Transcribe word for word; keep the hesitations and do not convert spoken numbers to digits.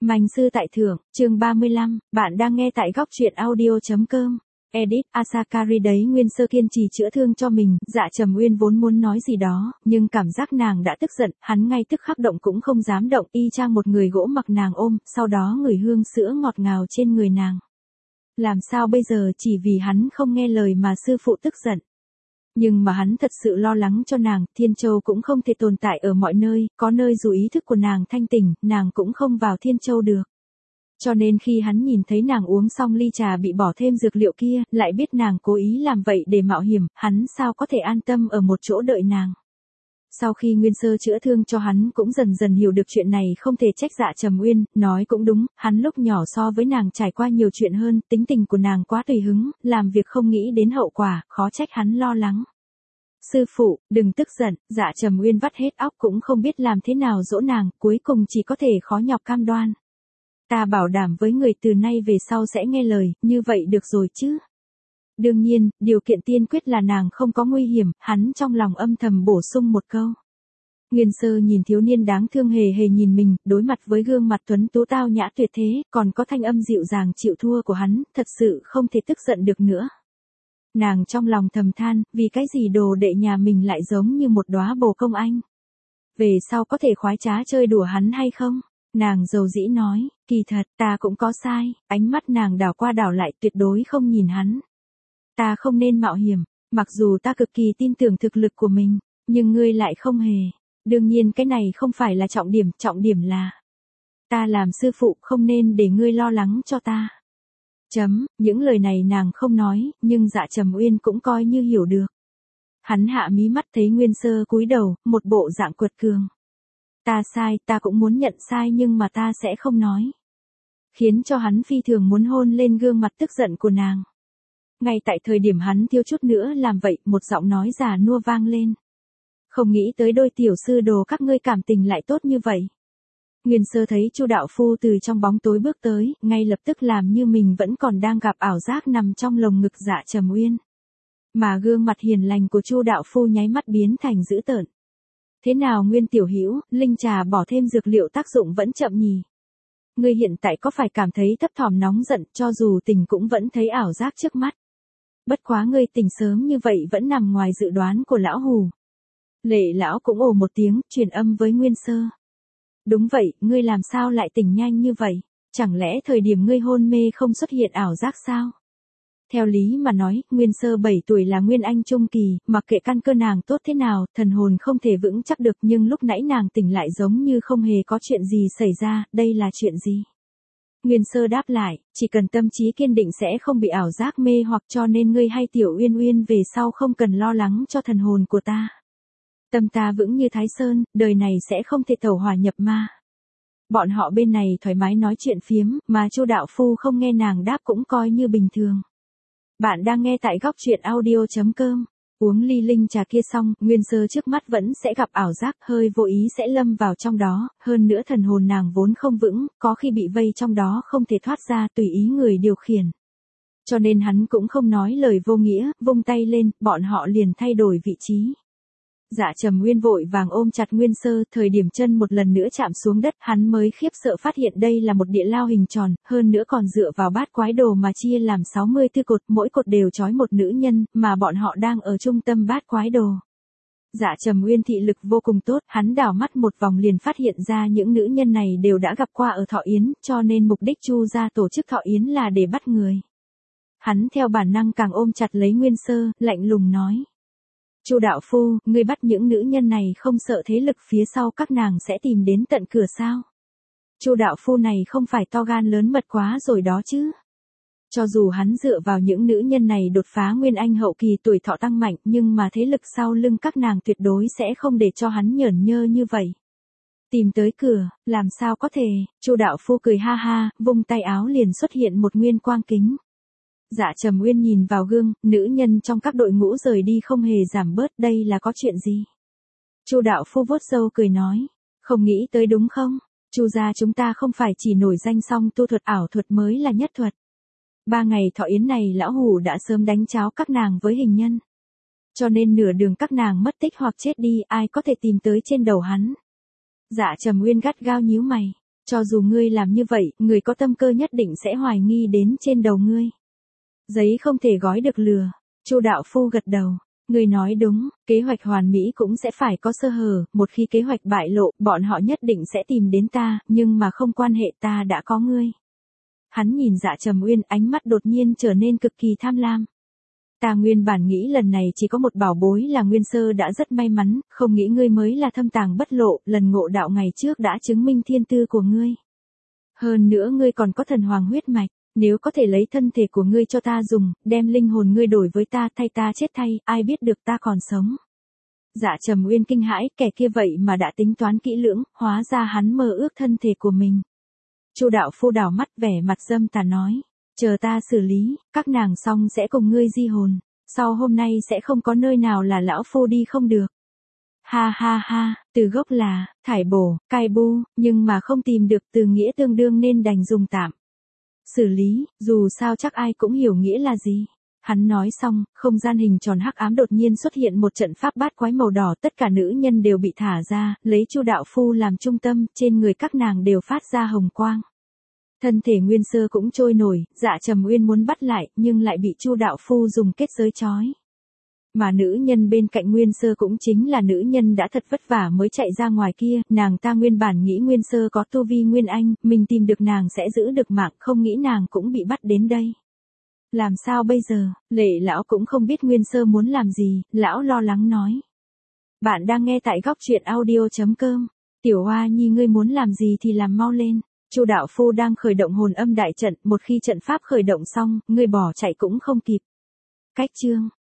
Manh sư tại thượng, chương ba mươi lăm, bạn đang nghe tại góc truyện audio.com. Edit, Asakari đấy Nguyên Sơ kiên trì chữa thương cho mình, Dạ Trầm Uyên vốn muốn nói gì đó, nhưng cảm giác nàng đã tức giận, hắn ngay tức khắc động cũng không dám động, y chang một người gỗ mặc nàng ôm, sau đó ngửi hương sữa ngọt ngào trên người nàng. Làm sao bây giờ chỉ vì hắn không nghe lời mà sư phụ tức giận. Nhưng mà hắn thật sự lo lắng cho nàng, Thiên Châu cũng không thể tồn tại ở mọi nơi, có nơi dù ý thức của nàng thanh tỉnh, nàng cũng không vào Thiên Châu được. Cho nên khi hắn nhìn thấy nàng uống xong ly trà bị bỏ thêm dược liệu kia, lại biết nàng cố ý làm vậy để mạo hiểm, hắn sao có thể an tâm ở một chỗ đợi nàng. Sau khi Nguyên Sơ chữa thương cho hắn cũng dần dần hiểu được chuyện này không thể trách Dạ Trầm Uyên, nói cũng đúng, hắn lúc nhỏ so với nàng trải qua nhiều chuyện hơn, tính tình của nàng quá tùy hứng, làm việc không nghĩ đến hậu quả, khó trách hắn lo lắng. Sư phụ, đừng tức giận, Dạ Trầm Uyên vắt hết óc cũng không biết làm thế nào dỗ nàng, cuối cùng chỉ có thể khó nhọc cam đoan. Ta bảo đảm với người từ nay về sau sẽ nghe lời, như vậy được rồi chứ. Đương nhiên, điều kiện tiên quyết là nàng không có nguy hiểm, hắn trong lòng âm thầm bổ sung một câu. Nguyên Sơ nhìn thiếu niên đáng thương hề hề nhìn mình, đối mặt với gương mặt tuấn tú tao nhã tuyệt thế, còn có thanh âm dịu dàng chịu thua của hắn, thật sự không thể tức giận được nữa. Nàng trong lòng thầm than, vì cái gì đồ đệ nhà mình lại giống như một đóa bồ công anh. Về sau có thể khoái trá chơi đùa hắn hay không? Nàng dầu dĩ nói, kỳ thật, ta cũng có sai, ánh mắt nàng đảo qua đảo lại tuyệt đối không nhìn hắn. Ta không nên mạo hiểm, mặc dù ta cực kỳ tin tưởng thực lực của mình, nhưng ngươi lại không hề. Đương nhiên cái này không phải là trọng điểm, trọng điểm là ta làm sư phụ không nên để ngươi lo lắng cho ta. Chấm, những lời này nàng không nói, nhưng Dạ Trầm Uyên cũng coi như hiểu được. Hắn hạ mí mắt thấy Nguyên Sơ cúi đầu, một bộ dạng quật cường. Ta sai, ta cũng muốn nhận sai nhưng mà ta sẽ không nói. Khiến cho hắn phi thường muốn hôn lên gương mặt tức giận của nàng. Ngay tại thời điểm hắn thiếu chút nữa làm vậy, một giọng nói già nua vang lên. Không nghĩ tới đôi tiểu sư đồ các ngươi cảm tình lại tốt như vậy. Nguyên Sơ thấy Chu đạo phu từ trong bóng tối bước tới, ngay lập tức làm như mình vẫn còn đang gặp ảo giác nằm trong lồng ngực Dạ Trầm Uyên. Mà gương mặt hiền lành của Chu đạo phu nháy mắt biến thành dữ tợn. Thế nào Nguyên tiểu hữu, linh trà bỏ thêm dược liệu tác dụng vẫn chậm nhỉ? Ngươi hiện tại có phải cảm thấy thấp thỏm nóng giận, cho dù tỉnh cũng vẫn thấy ảo giác trước mắt. Bất quá ngươi tỉnh sớm như vậy vẫn nằm ngoài dự đoán của lão hù. Lệ lão cũng ồ một tiếng, truyền âm với Nguyên Sơ. Đúng vậy, ngươi làm sao lại tỉnh nhanh như vậy? Chẳng lẽ thời điểm ngươi hôn mê không xuất hiện ảo giác sao? Theo lý mà nói, Nguyên Sơ bảy tuổi là Nguyên Anh trung kỳ, mặc kệ căn cơ nàng tốt thế nào, thần hồn không thể vững chắc được nhưng lúc nãy nàng tỉnh lại giống như không hề có chuyện gì xảy ra, đây là chuyện gì? Nguyên Sơ đáp lại, chỉ cần tâm trí kiên định sẽ không bị ảo giác mê hoặc cho nên ngươi hay Tiểu Uyên Uyên về sau không cần lo lắng cho thần hồn của ta. Tâm ta vững như Thái Sơn, đời này sẽ không thể tẩu hỏa nhập ma. Bọn họ bên này thoải mái nói chuyện phiếm, mà Chu đạo phu không nghe nàng đáp cũng coi như bình thường. Bạn đang nghe tại góc truyện audio.com. Uống ly linh trà kia xong, Nguyên Sơ trước mắt vẫn sẽ gặp ảo giác, hơi vô ý sẽ lâm vào trong đó, hơn nữa thần hồn nàng vốn không vững, có khi bị vây trong đó không thể thoát ra tùy ý người điều khiển. Cho nên hắn cũng không nói lời vô nghĩa, vung tay lên, bọn họ liền thay đổi vị trí. Dạ Trầm Uyên vội vàng ôm chặt Nguyên Sơ, thời điểm chân một lần nữa chạm xuống đất, hắn mới khiếp sợ phát hiện đây là một địa lao hình tròn, hơn nữa còn dựa vào bát quái đồ mà chia làm sáu mươi tư cột, mỗi cột đều trói một nữ nhân, mà bọn họ đang ở trung tâm bát quái đồ. Dạ Trầm Uyên thị lực vô cùng tốt, hắn đảo mắt một vòng liền phát hiện ra những nữ nhân này đều đã gặp qua ở Thọ Yến, cho nên mục đích Chu gia tổ chức Thọ Yến là để bắt người. Hắn theo bản năng càng ôm chặt lấy Nguyên Sơ, lạnh lùng nói. Chu đạo phu, ngươi bắt những nữ nhân này không sợ thế lực phía sau các nàng sẽ tìm đến tận cửa sao? Chu đạo phu này không phải to gan lớn mật quá rồi đó chứ? Cho dù hắn dựa vào những nữ nhân này đột phá Nguyên Anh hậu kỳ tuổi thọ tăng mạnh, nhưng mà thế lực sau lưng các nàng tuyệt đối sẽ không để cho hắn nhởn nhơ như vậy. Tìm tới cửa, làm sao có thể? Chu đạo phu cười ha ha, vung tay áo liền xuất hiện một nguyên quang kính. Dạ Trầm Uyên nhìn vào gương, nữ nhân trong các đội ngũ rời đi không hề giảm bớt, đây là có chuyện gì? Chu đạo phu vuốt râu cười nói, không nghĩ tới đúng không? Chu gia chúng ta không phải chỉ nổi danh song tu thuật ảo thuật mới là nhất thuật. Ba ngày Thọ Yến này lão hủ đã sớm đánh cháo các nàng với hình nhân. Cho nên nửa đường các nàng mất tích hoặc chết đi, ai có thể tìm tới trên đầu hắn? Dạ Trầm Uyên gắt gao nhíu mày. Cho dù ngươi làm như vậy, người có tâm cơ nhất định sẽ hoài nghi đến trên đầu ngươi. Giấy không thể gói được lừa. Chu đạo phu gật đầu. Ngươi nói đúng, kế hoạch hoàn mỹ cũng sẽ phải có sơ hở, một khi kế hoạch bại lộ, bọn họ nhất định sẽ tìm đến ta, nhưng mà không quan hệ, ta đã có ngươi. Hắn nhìn Dạ Trầm Uyên, ánh mắt đột nhiên trở nên cực kỳ tham lam. Ta nguyên bản nghĩ lần này chỉ có một bảo bối là Nguyên Sơ đã rất may mắn, không nghĩ ngươi mới là thâm tàng bất lộ, lần ngộ đạo ngày trước đã chứng minh thiên tư của ngươi. Hơn nữa ngươi còn có thần hoàng huyết mạch, nếu có thể lấy thân thể của ngươi cho ta dùng, đem linh hồn ngươi đổi với ta, thay ta chết thay, ai biết được ta còn sống. Dạ Trầm Uyên kinh hãi, kẻ kia vậy mà đã tính toán kỹ lưỡng, hóa ra hắn mơ ước thân thể của mình. Chu đạo phu đảo mắt vẻ mặt dâm tà nói, chờ ta xử lý, các nàng xong sẽ cùng ngươi di hồn, sau hôm nay sẽ không có nơi nào là lão phu đi không được. Ha ha ha, từ gốc là, thải bổ, cai bu, nhưng mà không tìm được từ nghĩa tương đương nên đành dùng tạm. Xử lý, dù sao chắc ai cũng hiểu nghĩa là gì. Hắn nói xong, không gian hình tròn hắc ám đột nhiên xuất hiện một trận pháp bát quái màu đỏ, tất cả nữ nhân đều bị thả ra, lấy Chu đạo phu làm trung tâm, trên người các nàng đều phát ra hồng quang. Thân thể Nguyên Sơ cũng trôi nổi, Dạ Trầm Uyên muốn bắt lại, nhưng lại bị Chu đạo phu dùng kết giới trói. Mà nữ nhân bên cạnh Nguyên Sơ cũng chính là nữ nhân đã thật vất vả mới chạy ra ngoài kia, nàng ta nguyên bản nghĩ Nguyên Sơ có tu vi Nguyên Anh, mình tìm được nàng sẽ giữ được mạng, không nghĩ nàng cũng bị bắt đến đây. Làm sao bây giờ, Lệ lão cũng không biết Nguyên Sơ muốn làm gì, lão lo lắng nói. Bạn đang nghe tại góc truyện audio chấm com, Tiểu Hoa Nhi ngươi muốn làm gì thì làm mau lên. Chu đạo phu đang khởi động hồn âm đại trận, một khi trận pháp khởi động xong, ngươi bỏ chạy cũng không kịp. Cách chương